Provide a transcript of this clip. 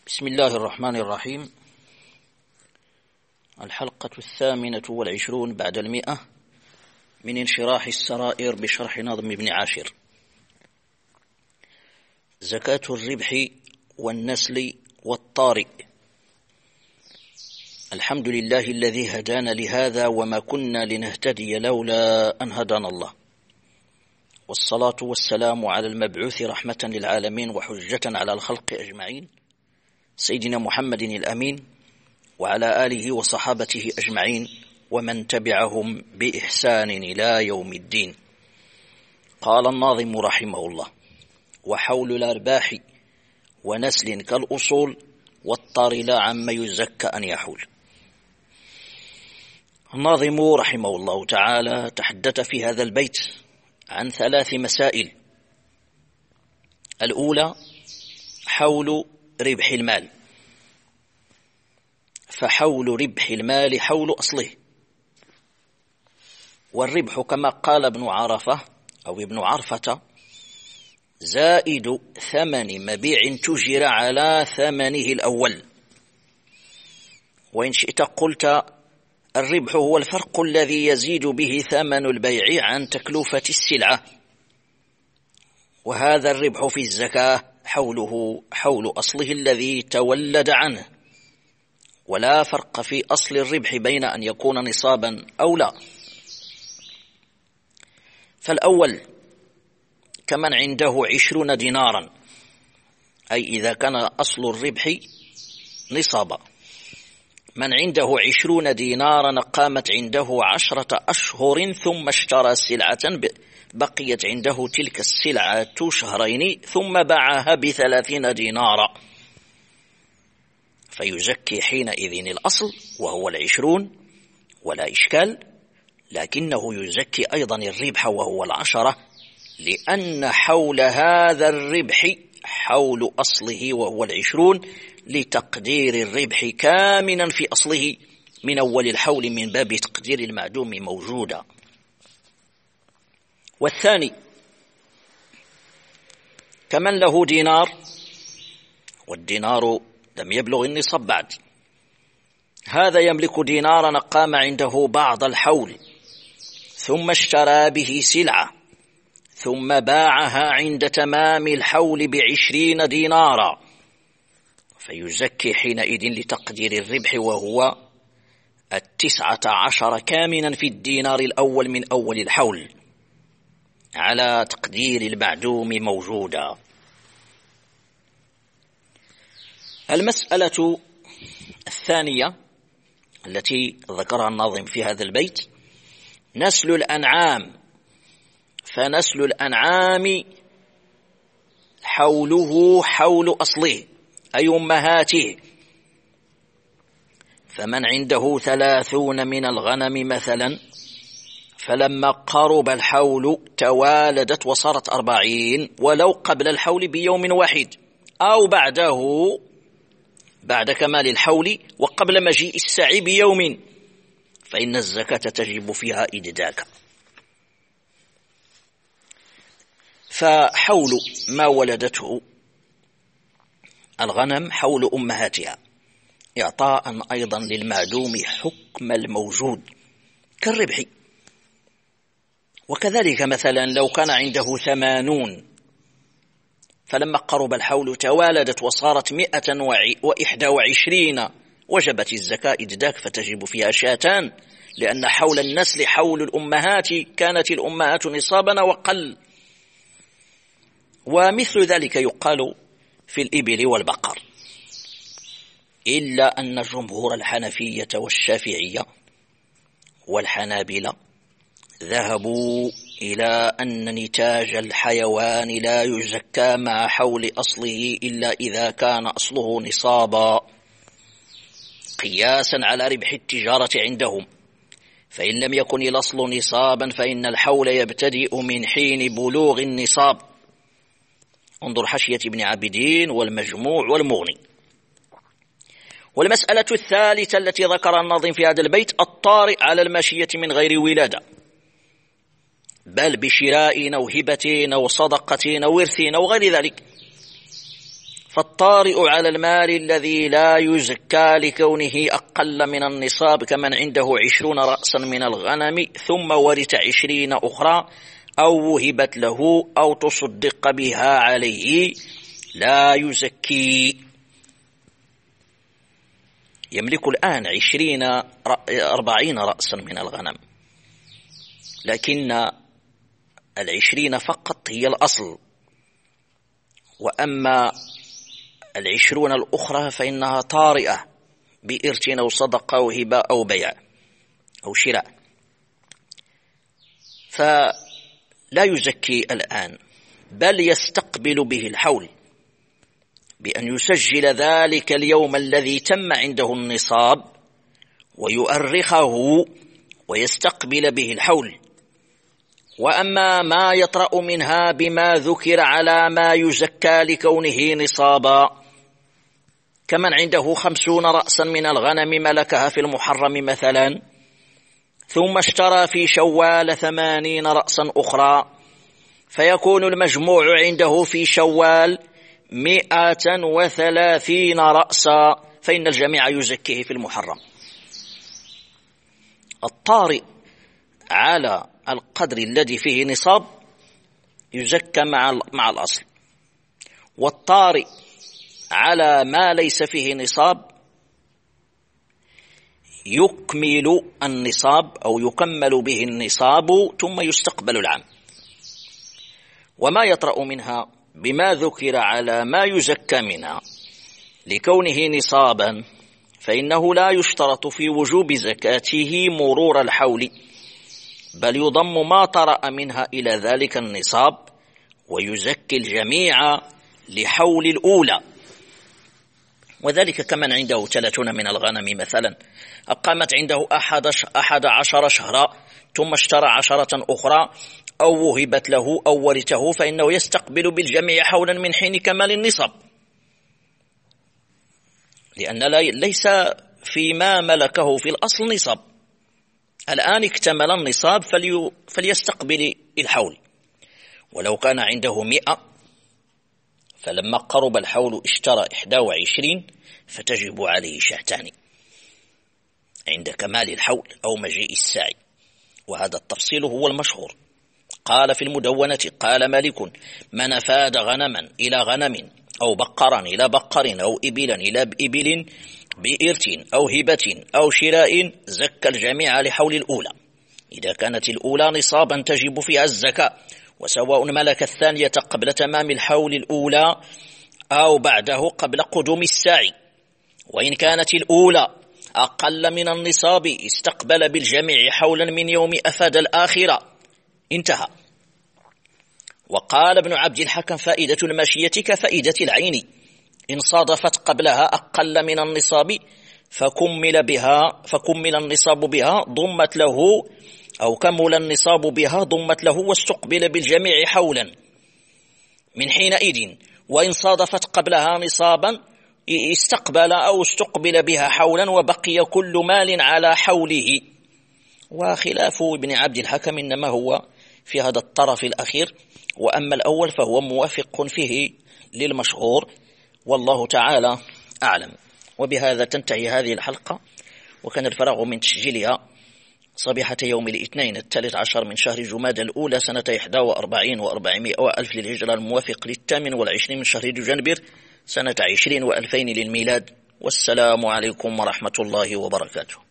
بسم الله الرحمن الرحيم. الحلقة 28 بعد 100 من انشراح السرائر بشرح نظم ابن عاشر. زكاة الربح والنسل والطارئ. الحمد لله الذي هدانا لهذا وما كنا لنهتدي لولا أن هدانا الله، والصلاة والسلام على المبعوث رحمة للعالمين وحجة على الخلق أجمعين، سيدنا محمد الأمين، وعلى آله وصحابته أجمعين ومن تبعهم بإحسان إلى يوم الدين. قال الناظم رحمه الله: وحول الأرباح ونسل كالأصول والطار لا عما يزكى أن يحول. الناظم رحمه الله تعالى تحدث في هذا البيت عن 3 مسائل. الأولى حول ربح المال، فحول ربح المال حول أصله، والربح كما قال ابن عرفة زائد ثمن مبيع تجر على ثمنه الأول. وإن شئت قلت الربح هو الفرق الذي يزيد به ثمن البيع عن تكلفة السلعة، وهذا الربح في الزكاة حوله حول أصله الذي تولد عنه، ولا فرق في أصل الربح بين أن يكون نصابا أو لا. فالأول كمن عنده 20 دينارا، أي إذا كان أصل الربح نصابا. من عنده 20 دينارا قامت عنده 10 أشهر ثم اشترى سلعة بقيت عنده تلك السلعة 2 شهرين ثم باعها ب30 دينارا، فيزكي حينئذ الأصل وهو 20 ولا إشكال، لكنه يزكي أيضا الربح وهو 10، لأن حول هذا الربح حول أصله وهو 20 لتقدير الربح كامنا في أصله من أول الحول من باب تقدير المعدوم موجودا. والثاني كمن له دينار والدينار لم يبلغ النصاب بعد، هذا يملك دينارا قام عنده بعض الحول ثم اشترى به سلعة ثم باعها عند تمام الحول ب20 دينارا، فيزكي حينئذ لتقدير الربح وهو 19 كامنا في الدينار الأول من أول الحول على تقدير المعدوم موجودا. المسألة الثانية التي ذكرها الناظم في هذا البيت نسل الأنعام، فنسل الأنعام حوله حول أصله أي أمهاته. فمن عنده 30 من الغنم مثلا، فلما قرب الحول توالدت وصارت 40 ولو قبل الحول بيوم واحد أو بعده بعد كمال الحول وقبل مجيء السعي بيوم، فإن الزكاة تجب فيها إجداكا. فحول ما ولدته الغنم حول أمهاتها إعطاء أيضا للمعدوم حكم الموجود كالربح. وكذلك مثلا لو كان عنده 80 فلما قرب الحول توالدت وصارت 121 وجبت الزكاة إجداك، فتجب فيها شاتان، لأن حول النسل حول الأمهات كانت الأمهات نصابا وقل. ومثل ذلك يقال في الإبل والبقر، إلا أن جمهور الحنفية والشافعية والحنابلة ذهبوا إلى أن نتاج الحيوان لا يزكى مع حول أصله إلا إذا كان أصله نصابا، قياسا على ربح التجارة عندهم. فإن لم يكن الأصل نصابا فإن الحول يبتدئ من حين بلوغ النصاب. انظر حاشية ابن عابدين والمجموع والمغني. والمسألة الثالثة التي ذكر الناظم في هذا البيت الطارئ على الماشية من غير ولادة، بل بشراء أو هبة أو صدقة أو ورث أو غير ذلك. فالطارئ على المال الذي لا يزكى لكونه أقل من النصاب كمن عنده 20 رأسا من الغنم ثم ورث 20 أخرى أو وهبت له أو تصدق بها عليه لا يزكي. يملك الآن 40 رأسا من الغنم، لكن 20 فقط هي الأصل، وأما 20 الأخرى فإنها طارئة بإرث أو صدقة أو هبة أو بيع أو شراء، فلا يزكي الآن، بل يستقبل به الحول بأن يسجل ذلك اليوم الذي تم عنده النصاب ويؤرخه ويستقبل به الحول. وأما ما يطرأ منها بما ذكر على ما يزكى لكونه نصابا، كمن عنده 50 رأسا من الغنم ملكها في المحرم مثلا، ثم اشترى في شوال 80 رأسا أخرى، فيكون المجموع عنده في شوال 130 رأسا، فإن الجميع يزكيه في المحرم. الطارئ على القدر الذي فيه نصاب يزكى مع الأصل، والطارئ على ما ليس فيه نصاب يكمل النصاب أو يكمل به النصاب ثم يستقبل العام. وما يطرأ منها بما ذكر على ما يزكى منها لكونه نصابا فإنه لا يشترط في وجوب زكاته مرور الحول، بل يضم ما طرأ منها إلى ذلك النصاب ويزكي الجميع لحول الأولى. وذلك كمن عنده 30 من الغنم مثلا، أقامت عنده 11 شهرا ثم اشترى 10 أخرى أو وهبت له أو ورثه، فإنه يستقبل بالجميع حولا من حين كمال النصاب، لأن ليس فيما ملكه في الأصل نصاب، الآن اكتمل النصاب فليستقبل الحول. ولو كان عنده 100 فلما قرب الحول اشترى 21 فتجب عليه شاتان عند كمال الحول أو مجيء الساعي، وهذا التفصيل هو المشهور. قال في المدونة قال مالك: من أفاد غنما إلى غنم أو بقرا إلى بقر أو إبلا إلى إبل بإرث أو هبة أو شراء زكى الجميع لحول الأولى. إذا كانت الأولى نصابا تجب فيها الزكاة، وسواء ملك الثانية قبل تمام الحول الأولى أو بعده قبل قدوم الساعي. وإن كانت الأولى أقل من النصاب استقبل بالجميع حولا من يوم أفاد الآخرة. انتهى. وقال ابن عبد الحكم: فائدة الماشية كفائدة العين، إن صادفت قبلها أقل من النصاب فكمل النصاب بها ضمت له، أو كمل النصاب بها ضمت له واستقبل بالجميع حولا من حينئذ. وإن صادفت قبلها نصابا استقبل أو استقبل بها حولا وبقي كل مال على حوله. وخلاف ابن عبد الحكم إنما هو في هذا الطرف الأخير، وأما الأول فهو موافق فيه للمشهور، والله تعالى أعلم. وبهذا تنتهي هذه الحلقة، وكان الفراغ من تسجيلها صبيحة يوم الاثنين 13 من شهر جمادى الأولى سنة 41 و400 وألف للهجرة، الموافق 28 من شهر دجنبر سنة 20 و2000 للميلاد. والسلام عليكم ورحمة الله وبركاته.